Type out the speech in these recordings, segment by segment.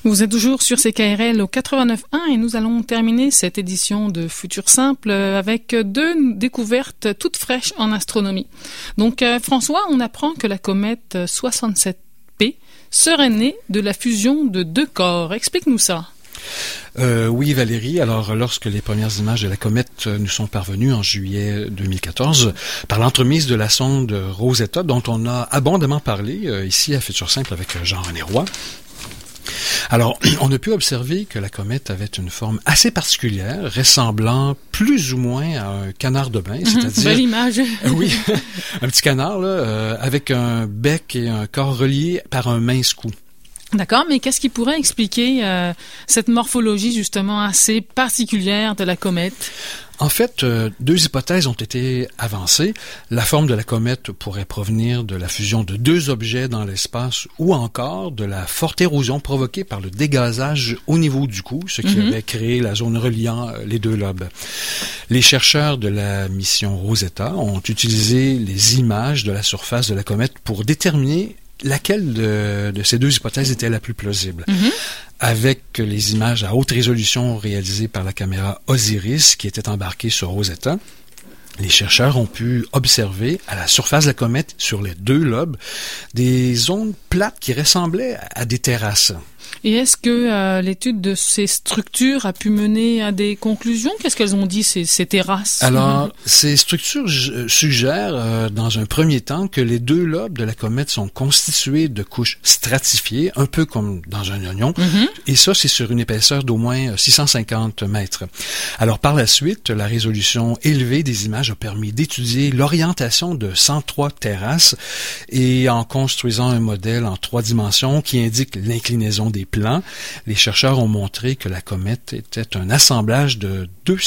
Vous êtes toujours sur CKRL au 89.1 et nous allons terminer cette édition de Futur Simple avec deux découvertes toutes fraîches en astronomie. Donc François, on apprend que la comète 67P serait née de la fusion de deux corps. Explique-nous ça. Oui, Valérie. Alors, lorsque les premières images de la comète nous sont parvenues en juillet 2014, par l'entremise de la sonde Rosetta, dont on a abondamment parlé ici à Futur Simple avec Jean-René Roy. Alors, on a pu observer que la comète avait une forme assez particulière, ressemblant plus ou moins à un canard de bain, c'est-à-dire... Belle image. Oui, un petit canard, là, avec un bec et un corps reliés par un mince cou. D'accord, mais qu'est-ce qui pourrait expliquer cette morphologie justement assez particulière de la comète? En fait, deux hypothèses ont été avancées. La forme de la comète pourrait provenir de la fusion de deux objets dans l'espace ou encore de la forte érosion provoquée par le dégazage au niveau du cou, ce qui aurait créé la zone reliant les deux lobes. Les chercheurs de la mission Rosetta ont utilisé les images de la surface de la comète pour déterminer laquelle de ces deux hypothèses était la plus plausible. Avec les images à haute résolution réalisées par la caméra Osiris qui était embarquée sur Rosetta, les chercheurs ont pu observer à la surface de la comète, sur les deux lobes, des zones plates qui ressemblaient à des terrasses. Et est-ce que l'étude de ces structures a pu mener à des conclusions? Qu'est-ce qu'elles ont dit, ces terrasses? Alors, ces structures suggèrent, dans un premier temps, que les deux lobes de la comète sont constitués de couches stratifiées, un peu comme dans un oignon, et ça, c'est sur une épaisseur d'au moins 650 mètres. Alors, par la suite, la résolution élevée des images a permis d'étudier l'orientation de 103 terrasses, et en construisant un modèle en 3 dimensions qui indique l'inclinaison des plans, les chercheurs ont montré que la comète était un assemblage de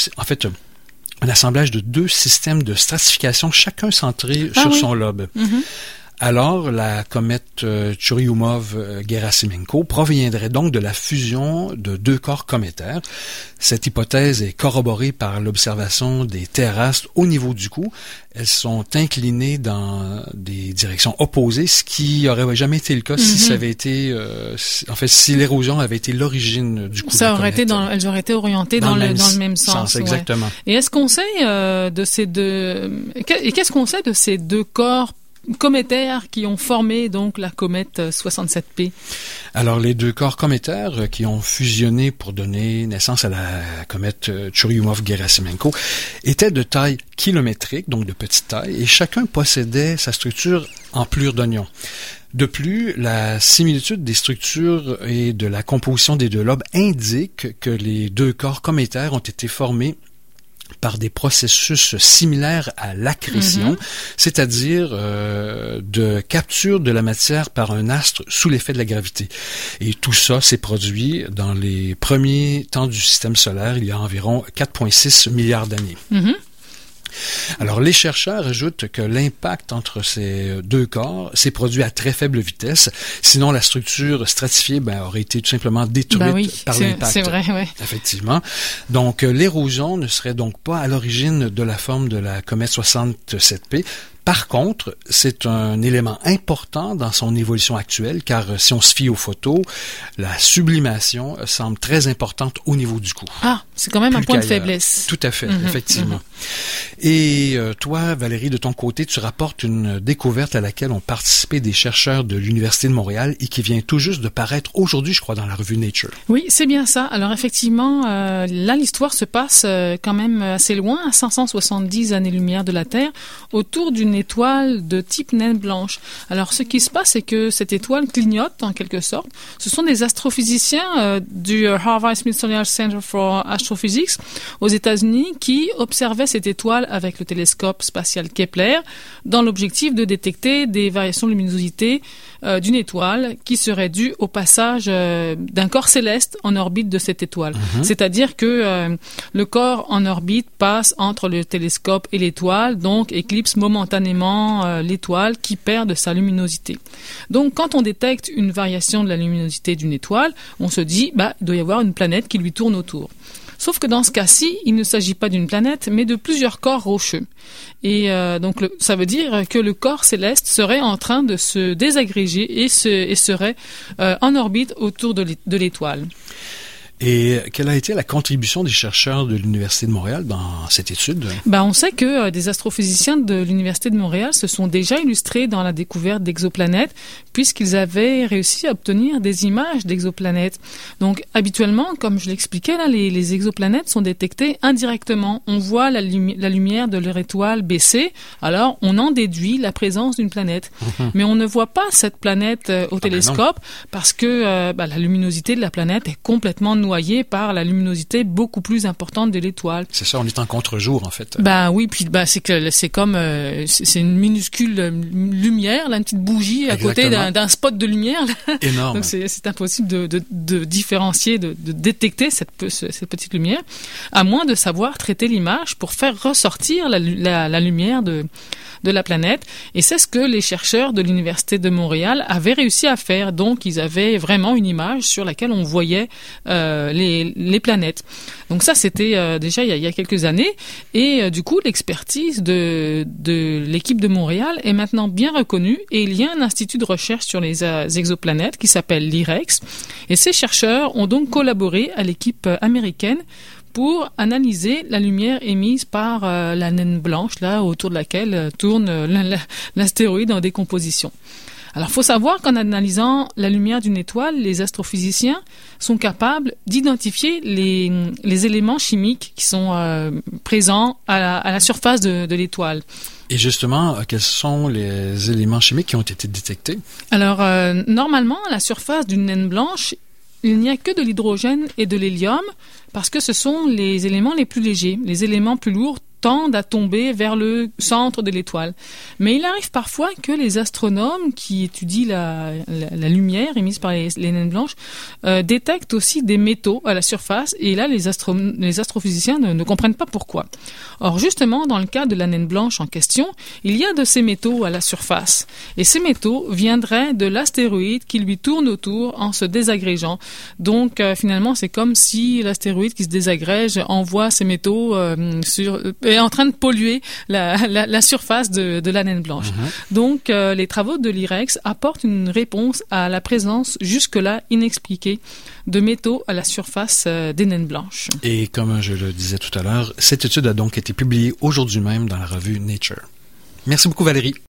deux systèmes de stratification, chacun centré sur son lobe. Alors, la comète Churyumov-Gerasimenko proviendrait donc de la fusion de deux corps cométaires. Cette hypothèse est corroborée par l'observation des terrasses au niveau du cou. Elles sont inclinées dans des directions opposées, ce qui n'aurait jamais été le cas si ça avait été, si l'érosion avait été l'origine du cou de la comète. Elles auraient été orientées dans le même sens. Exactement. Ouais. Et est-ce qu'on sait de ces deux, et qu'est-ce qu'on sait de ces deux corps cométaires qui ont formé donc la comète 67P? Alors, les deux corps cométaires qui ont fusionné pour donner naissance à la comète Churyumov-Gerasimenko étaient de taille kilométrique, donc de petite taille, et chacun possédait sa structure en pelure d'oignon. De plus, la similitude des structures et de la composition des deux lobes indique que les deux corps cométaires ont été formés par des processus similaires à l'accrétion, c'est-à-dire de capture de la matière par un astre sous l'effet de la gravité. Et tout ça s'est produit dans les premiers temps du système solaire, il y a environ 4,6 milliards d'années. Alors, les chercheurs ajoutent que l'impact entre ces deux corps s'est produit à très faible vitesse. Sinon, la structure stratifiée aurait été tout simplement détruite par l'impact. C'est vrai, oui. Effectivement. Donc, l'érosion ne serait donc pas à l'origine de la forme de la comète 67P. Par contre, c'est un élément important dans son évolution actuelle, car si on se fie aux photos, la sublimation semble très importante au niveau du cou. Ah, c'est quand même un point de faiblesse. Tout à fait, effectivement. Et toi, Valérie, de ton côté, tu rapportes une découverte à laquelle ont participé des chercheurs de l'Université de Montréal et qui vient tout juste de paraître aujourd'hui, je crois, dans la revue Nature. Oui, c'est bien ça. Alors effectivement, là, l'histoire se passe quand même assez loin, à 570 années-lumière de la Terre, autour d'une étoile de type naine blanche. Alors, ce qui se passe, c'est que cette étoile clignote, en quelque sorte. Ce sont des astrophysiciens du Harvard-Smithsonian Center for Astrophysics aux États-Unis qui observaient cette étoile avec le télescope spatial Kepler dans l'objectif de détecter des variations de luminosité d'une étoile qui serait due au passage d'un corps céleste en orbite de cette étoile. C'est-à-dire que le corps en orbite passe entre le télescope et l'étoile, donc éclipse momentanément momentanément l'étoile qui perd de sa luminosité. Donc quand on détecte une variation de la luminosité d'une étoile, on se dit il doit y avoir une planète qui lui tourne autour. Sauf que dans ce cas-ci, il ne s'agit pas d'une planète, mais de plusieurs corps rocheux. Et donc ça veut dire que le corps céleste serait en train de se désagréger et serait en orbite autour de l'étoile. Et quelle a été la contribution des chercheurs de l'Université de Montréal dans cette étude? On sait que des astrophysiciens de l'Université de Montréal se sont déjà illustrés dans la découverte d'exoplanètes, puisqu'ils avaient réussi à obtenir des images d'exoplanètes. Donc, habituellement, comme je l'expliquais, là, les exoplanètes sont détectées indirectement. On voit la lumière de leur étoile baisser, alors on en déduit la présence d'une planète. Mais on ne voit pas cette planète au télescope, parce que la luminosité de la planète est complètement noyée par la luminosité beaucoup plus importante de l'étoile. C'est ça, on est en contre-jour en fait. Oui, puis c'est comme c'est une minuscule lumière, là, une petite bougie à côté d'un spot de lumière. Là. Énorme. Donc c'est impossible de différencier, de détecter cette petite lumière, à moins de savoir traiter l'image pour faire ressortir la lumière de la planète. Et c'est ce que les chercheurs de l'Université de Montréal avaient réussi à faire. Donc, ils avaient vraiment une image sur laquelle on voyait les planètes. Donc ça, c'était déjà il y a quelques années. Et du coup, l'expertise de l'équipe de Montréal est maintenant bien reconnue. Et il y a un institut de recherche sur les exoplanètes qui s'appelle l'IREX. Et ces chercheurs ont donc collaboré à l'équipe américaine pour analyser la lumière émise par la naine blanche, là, autour de laquelle tourne l'astéroïde en décomposition. Alors, il faut savoir qu'en analysant la lumière d'une étoile, les astrophysiciens sont capables d'identifier les éléments chimiques qui sont présents à la surface de l'étoile. Et justement, quels sont les éléments chimiques qui ont été détectés? Alors, normalement, à la surface d'une naine blanche, il n'y a que de l'hydrogène et de l'hélium parce que ce sont les éléments les plus légers. Les éléments plus lourds tendent à tomber vers le centre de l'étoile. Mais il arrive parfois que les astronomes qui étudient la lumière émise par les naines blanches détectent aussi des métaux à la surface et là les astrophysiciens ne comprennent pas pourquoi. Or justement dans le cas de la naine blanche en question, il y a de ces métaux à la surface et ces métaux viendraient de l'astéroïde qui lui tourne autour en se désagrégeant. Donc finalement c'est comme si l'astéroïde qui se désagrège envoie ces métaux est en train de polluer la surface de la naine blanche. Donc, les travaux de l'IREX apportent une réponse à la présence jusque-là inexpliquée de métaux à la surface des naines blanches. Et comme je le disais tout à l'heure, cette étude a donc été publiée aujourd'hui même dans la revue Nature. Merci beaucoup Valérie.